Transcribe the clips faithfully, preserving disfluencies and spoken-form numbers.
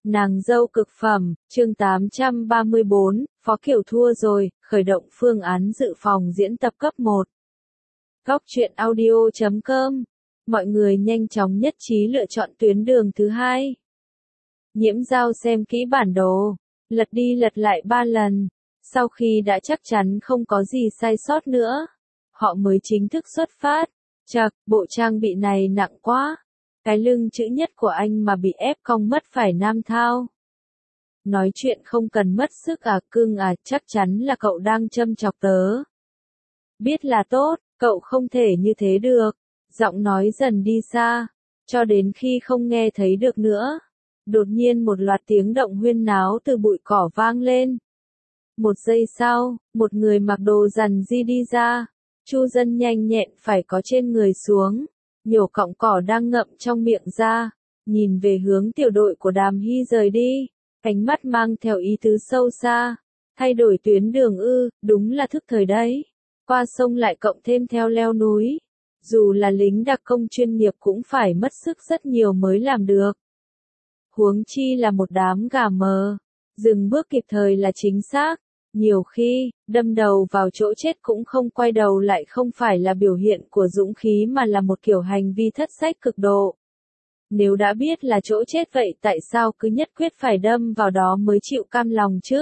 Nàng dâu cực phẩm, chương tám trăm ba mươi bốn, Phó Kiều thua rồi, khởi động phương án dự phòng diễn tập cấp một. Góc truyện audio chấm com. Mọi người nhanh chóng nhất trí lựa chọn tuyến đường thứ hai. Nhiễm Giao xem kỹ bản đồ, lật đi lật lại ba lần. Sau khi đã chắc chắn không có gì sai sót nữa, họ mới chính thức xuất phát. Chậc, bộ trang bị này nặng quá. Cái lưng chữ nhất của anh mà bị ép cong mất phải nam thao. Nói chuyện không cần mất sức à, cưng à, chắc chắn là cậu đang châm chọc tớ. Biết là tốt, cậu không thể như thế được. Giọng nói dần đi xa, cho đến khi không nghe thấy được nữa. Đột nhiên một loạt tiếng động huyên náo từ bụi cỏ vang lên. Một giây sau, một người mặc đồ rằn di đi ra. Chu Dân nhanh nhẹn phải có trên người xuống, nhổ cọng cỏ đang ngậm trong miệng ra, nhìn về hướng tiểu đội của Đàm Hy rời đi, ánh mắt mang theo ý tứ sâu xa. Thay đổi tuyến đường ư, đúng là thức thời đấy. Qua sông lại cộng thêm theo leo núi. Dù là lính đặc công chuyên nghiệp cũng phải mất sức rất nhiều mới làm được. Huống chi là một đám gà mờ. Dừng bước kịp thời là chính xác. Nhiều khi, đâm đầu vào chỗ chết cũng không quay đầu lại không phải là biểu hiện của dũng khí mà là một kiểu hành vi thất sách cực độ. Nếu đã biết là chỗ chết vậy tại sao cứ nhất quyết phải đâm vào đó mới chịu cam lòng chứ?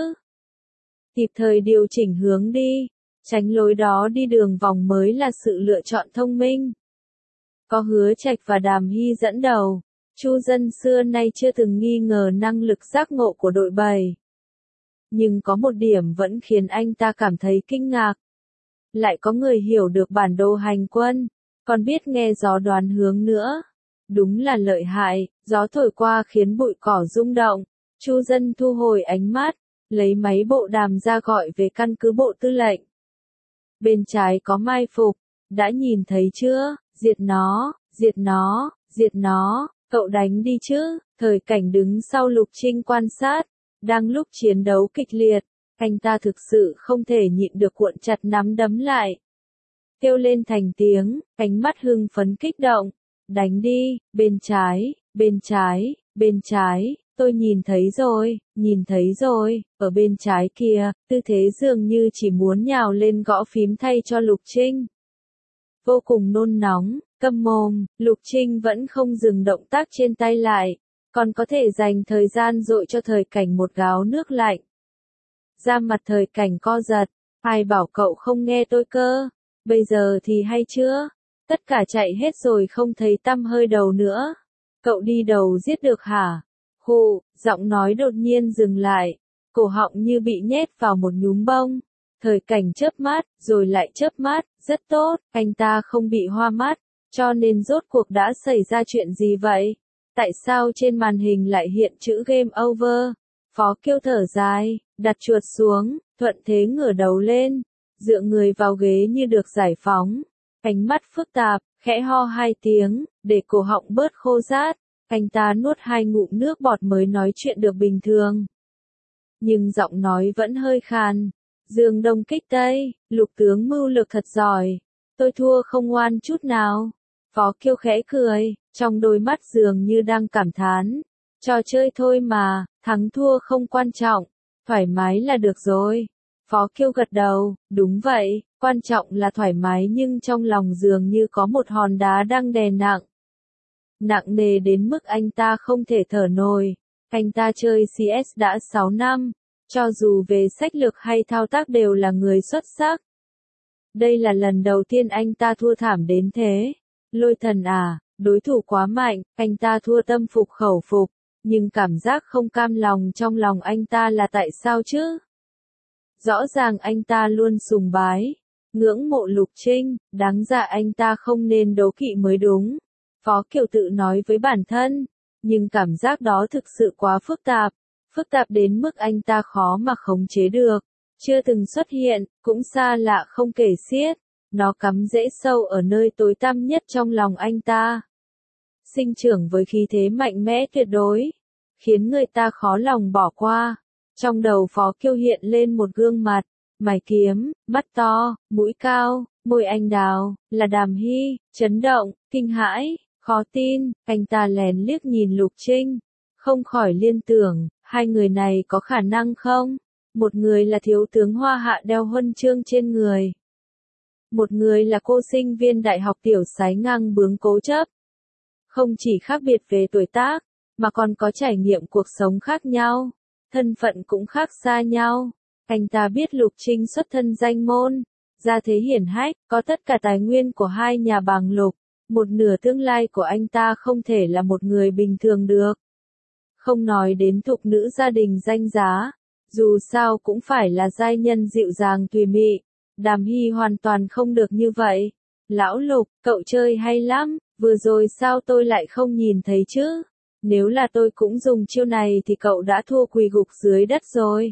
Kịp thời điều chỉnh hướng đi, tránh lối đó đi đường vòng mới là sự lựa chọn thông minh. Có Hứa Trạch và Đàm Hy dẫn đầu, Chu Dân xưa nay chưa từng nghi ngờ năng lực giác ngộ của đội bầy. Nhưng có một điểm vẫn khiến anh ta cảm thấy kinh ngạc. Lại có người hiểu được bản đồ hành quân, còn biết nghe gió đoán hướng nữa. Đúng là lợi hại, gió thổi qua khiến bụi cỏ rung động. Chu Dân thu hồi ánh mắt, lấy máy bộ đàm ra gọi về căn cứ bộ tư lệnh. Bên trái có mai phục, đã nhìn thấy chưa, diệt nó, diệt nó, diệt nó, cậu đánh đi chứ. Thời Cảnh đứng sau Lục Trinh quan sát. Đang lúc chiến đấu kịch liệt, anh ta thực sự không thể nhịn được cuộn chặt nắm đấm lại. Kêu lên thành tiếng, ánh mắt hưng phấn kích động. Đánh đi, bên trái, bên trái, bên trái, tôi nhìn thấy rồi, nhìn thấy rồi, ở bên trái kia, tư thế dường như chỉ muốn nhào lên gõ phím thay cho Lục Trinh. Vô cùng nôn nóng, câm mồm, Lục Trinh vẫn không dừng động tác trên tay lại. Còn có thể dành thời gian dội cho Thời Cảnh một gáo nước lạnh. Da mặt Thời Cảnh co giật, ai bảo cậu không nghe tôi cơ, bây giờ thì hay chưa? Tất cả chạy hết rồi không thấy tăm hơi đầu nữa. Cậu đi đầu giết được hả? Hù, giọng nói đột nhiên dừng lại, cổ họng như bị nhét vào một nhúm bông. Thời Cảnh chớp mắt, rồi lại chớp mắt, rất tốt, anh ta không bị hoa mắt, cho nên rốt cuộc đã xảy ra chuyện gì vậy? Tại sao trên màn hình lại hiện chữ game over? Phó Kiêu thở dài, đặt chuột xuống, thuận thế ngửa đầu lên, dựa người vào ghế như được giải phóng. Ánh mắt phức tạp, khẽ ho hai tiếng, để cổ họng bớt khô rát. Anh ta nuốt hai ngụm nước bọt mới nói chuyện được bình thường. Nhưng giọng nói vẫn hơi khàn. Dương Đông kích Tây, Lục tướng mưu lược thật giỏi. Tôi thua không ngoan chút nào. Phó Kiêu khẽ cười, trong đôi mắt dường như đang cảm thán. Trò chơi thôi mà, thắng thua không quan trọng, thoải mái là được rồi. Phó Kiêu gật đầu, đúng vậy, quan trọng là thoải mái nhưng trong lòng dường như có một hòn đá đang đè nặng. Nặng nề đến mức anh ta không thể thở nổi. Anh ta chơi xê ét đã sáu năm, cho dù về sách lược hay thao tác đều là người xuất sắc. Đây là lần đầu tiên anh ta thua thảm đến thế. Lôi Thần à, đối thủ quá mạnh, anh ta thua tâm phục khẩu phục, nhưng cảm giác không cam lòng trong lòng anh ta là tại sao chứ? Rõ ràng anh ta luôn sùng bái, ngưỡng mộ Lục Trinh, đáng ra anh ta không nên đố kỵ mới đúng. Phó Kiều tự nói với bản thân, nhưng cảm giác đó thực sự quá phức tạp, phức tạp đến mức anh ta khó mà khống chế được, chưa từng xuất hiện, cũng xa lạ không kể xiết. Nó cắm rễ sâu ở nơi tối tăm nhất trong lòng anh ta. Sinh trưởng với khí thế mạnh mẽ tuyệt đối, khiến người ta khó lòng bỏ qua. Trong đầu Phó Kiêu hiện lên một gương mặt, mày kiếm, mắt to, mũi cao, môi anh đào, là Đàm Hy, chấn động, kinh hãi, khó tin, anh ta lén liếc nhìn Lục Trinh. không khỏi liên tưởng, hai người này có khả năng không? Một người là thiếu tướng Hoa Hạ đeo huân chương trên người. Một người là cô sinh viên đại học tiểu sái ngang bướng cố chấp. Không chỉ khác biệt về tuổi tác, mà còn có trải nghiệm cuộc sống khác nhau, thân phận cũng khác xa nhau. Anh ta biết Lục Trinh xuất thân danh môn, gia thế hiển hách, có tất cả tài nguyên của hai nhà bàng Lục, một nửa tương lai của anh ta không thể là một người bình thường được. Không nói đến thục nữ gia đình danh giá, dù sao cũng phải là giai nhân dịu dàng tùy mị, Đàm Hy hoàn toàn không được như vậy. Lão Lục, cậu chơi hay lắm, vừa rồi sao tôi lại không nhìn thấy chứ? Nếu là tôi cũng dùng chiêu này thì cậu đã thua quỳ gục dưới đất rồi.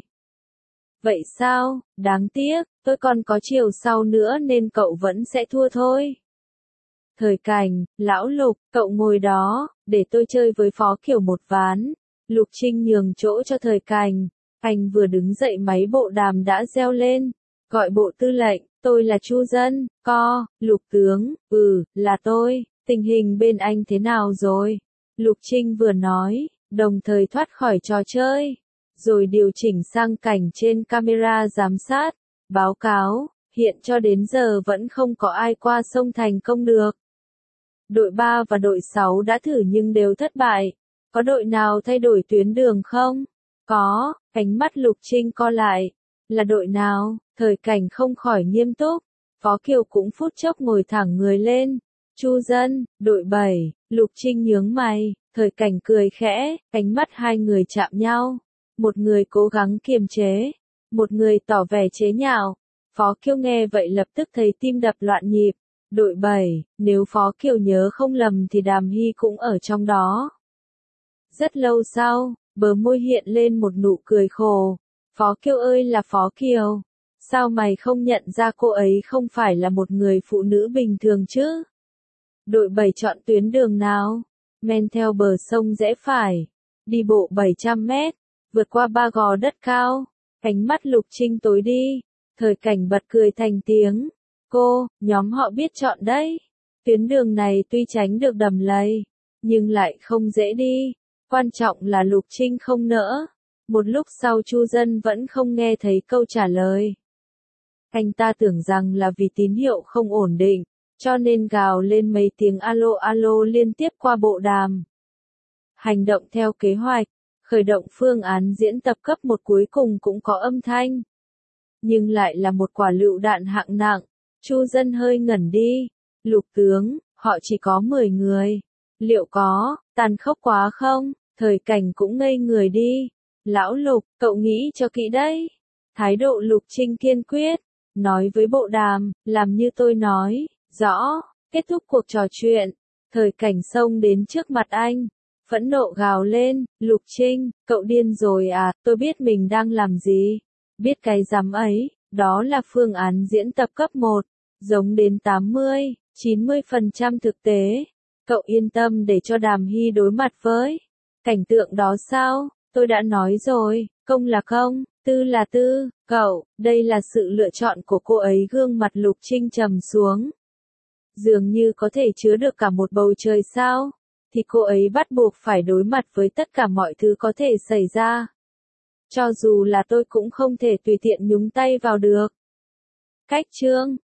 Vậy sao, đáng tiếc, tôi còn có chiều sau nữa nên cậu vẫn sẽ thua thôi. Thời Cảnh, Lão Lục, cậu ngồi đó, để tôi chơi với Phó Kiều một ván. Lục Trinh nhường chỗ cho Thời Cảnh, anh vừa đứng dậy máy bộ đàm đã reo lên, gọi bộ tư lệnh, tôi là Chu Dân, co, Lục tướng, ừ, là tôi, tình hình bên anh thế nào rồi? Lục Trinh vừa nói, đồng thời thoát khỏi trò chơi, rồi điều chỉnh sang cảnh trên camera giám sát, báo cáo, hiện cho đến giờ vẫn không có ai qua sông thành công được. Đội ba và đội sáu đã thử nhưng đều thất bại. Có đội nào thay đổi tuyến đường không? Có, ánh mắt Lục Trinh co lại. Là đội nào? Thời Cảnh không khỏi nghiêm túc. Phó Kiều cũng phút chốc ngồi thẳng người lên. Chu Dân, đội bảy, Lục Trinh nhướng mày, Thời Cảnh cười khẽ, ánh mắt hai người chạm nhau. Một người cố gắng kiềm chế, một người tỏ vẻ chế nhạo. Phó Kiều nghe vậy lập tức thấy tim đập loạn nhịp. Đội bảy, nếu Phó Kiều nhớ không lầm thì Đàm Hy cũng ở trong đó. Rất lâu sau, bờ môi hiện lên một nụ cười khổ. Phó Kiều ơi là Phó Kiều, sao mày không nhận ra cô ấy không phải là một người phụ nữ bình thường chứ? Đội bảy chọn tuyến đường nào? Men theo bờ sông rẽ phải, đi bộ bảy trăm mét, vượt qua ba gò đất cao. Ánh mắt Lục Trinh tối đi, Thời Cảnh bật cười thành tiếng. Cô, nhóm họ biết chọn đấy. Tuyến đường này tuy tránh được đầm lầy, nhưng lại không dễ đi. Quan trọng là Lục Trinh không nỡ. Một lúc sau Chu Dân vẫn không nghe thấy câu trả lời. Anh ta tưởng rằng là vì tín hiệu không ổn định, cho nên gào lên mấy tiếng alo alo liên tiếp qua bộ đàm. Hành động theo kế hoạch, khởi động phương án diễn tập cấp một cuối cùng cũng có âm thanh. Nhưng lại là một quả lựu đạn hạng nặng. Chu Dân hơi ngẩn đi. Lục tướng, họ chỉ có mười người. Liệu có tàn khốc quá không? Thời Cảnh cũng ngây người đi. Lão Lục, cậu nghĩ cho kỹ đấy. Thái độ Lục Trinh kiên quyết, nói với bộ đàm, làm như tôi nói. Rõ, kết thúc cuộc trò chuyện. Thời Cảnh xông đến trước mặt anh, phẫn nộ gào lên, Lục Trinh, cậu điên rồi à, tôi biết mình đang làm gì. Biết cái rắm ấy, đó là phương án diễn tập cấp một, giống đến tám mươi, chín mươi phần trăm thực tế. Cậu yên tâm để cho Đàm Hy đối mặt với cảnh tượng đó sao? Tôi đã nói rồi, công là công, tư là tư, cậu, đây là sự lựa chọn của cô ấy. Gương mặt Lục Trinh trầm xuống. Dường như có thể chứa được cả một bầu trời sao? Thì cô ấy bắt buộc phải đối mặt với tất cả mọi thứ có thể xảy ra. Cho dù là tôi cũng không thể tùy tiện nhúng tay vào được. Cách chương